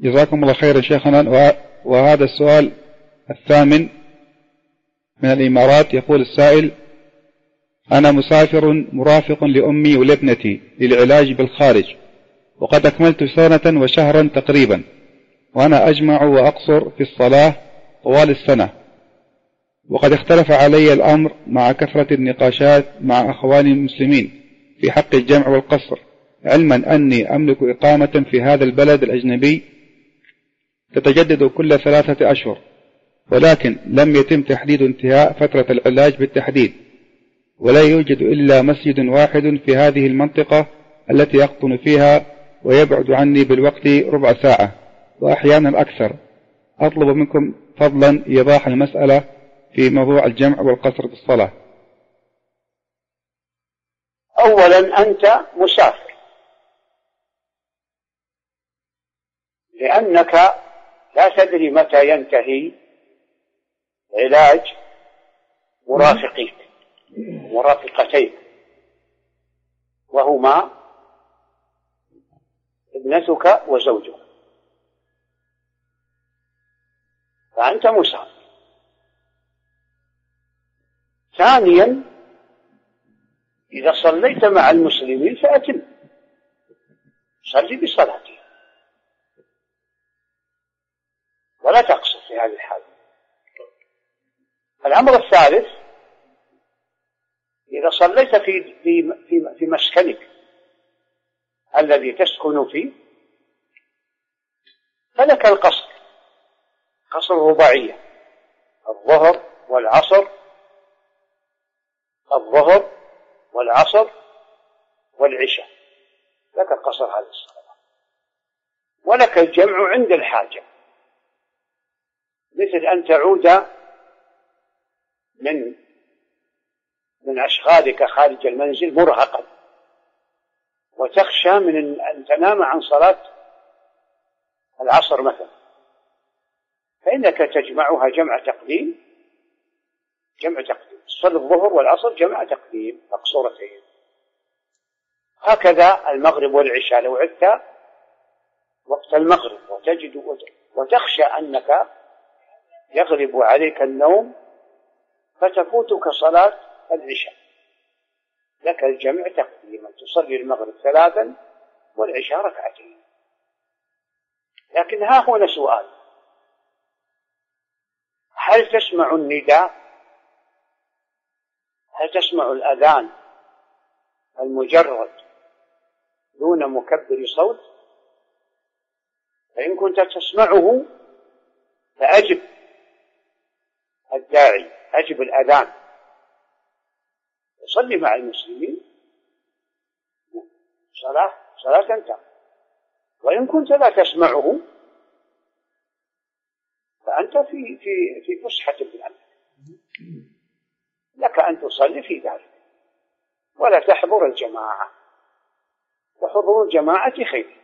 جزاكم الله خير يا شيخنا. وهذا السؤال الثامن من الإمارات. يقول السائل: أنا مسافر مرافق لأمي ولابنتي للعلاج بالخارج، وقد أكملت سنة وشهرا تقريبا، وأنا أجمع وأقصر في الصلاة طوال السنة، وقد اختلف علي الأمر مع كثرة النقاشات مع أخواني المسلمين في حق الجمع والقصر، علما أني أملك إقامة في هذا البلد الأجنبي تتجدد كل 3 أشهر، ولكن لم يتم تحديد انتهاء فترة العلاج بالتحديد، ولا يوجد إلا مسجد واحد في هذه المنطقة التي يقطن فيها، ويبعد عني بالوقت ربع ساعة وأحيانا أكثر. أطلب منكم فضلا إيضاح المسألة في موضوع الجمع والقصر في الصلاة. أولا أنت مسافر، لأنك لا تدري متى ينتهي علاج مرافقتين، وهما ابنتك وزوجك، فأنت مسافر. ثانيا، إذا صليت مع المسلمين فأتم، صلي بصلاتهم ولا تقصر في هذه الحالة. الأمر الثالث: إذا صليت في مسكنك الذي تسكن فيه فلك القصر، قصر رباعية: الظهر والعصر والعشاء، لك القصر هذه الصلاة، ولك الجمع عند الحاجة، مثل أن تعود من أشغالك خارج المنزل مرهقا وتخشى من أن تنام عن صلاة العصر مثلا، فإنك تجمعها جمع تقديم، تصلي الظهر والعصر جمع تقديم مقصورتين. هكذا المغرب والعشاء، لو عدت وقت المغرب وتخشى أنك يغلب عليك النوم فتفوتك صلاة العشاء، لك الجمع تقديما، تصلي المغرب 3 والعشاء 2. لكن ها هنا سؤال: هل تسمع النداء؟ هل تسمع الأذان المجرد دون مكبر صوت؟ فإن كنت تسمعه فأجب الداعي، أجب الأذان، صلي مع المسلمين صلاة تامة. وإن كنت لا تسمعه فأنت في فسحة بالأمر، لك أن تصلي في ذلك ولا تحضر الجماعة، وحضور الجماعة خير.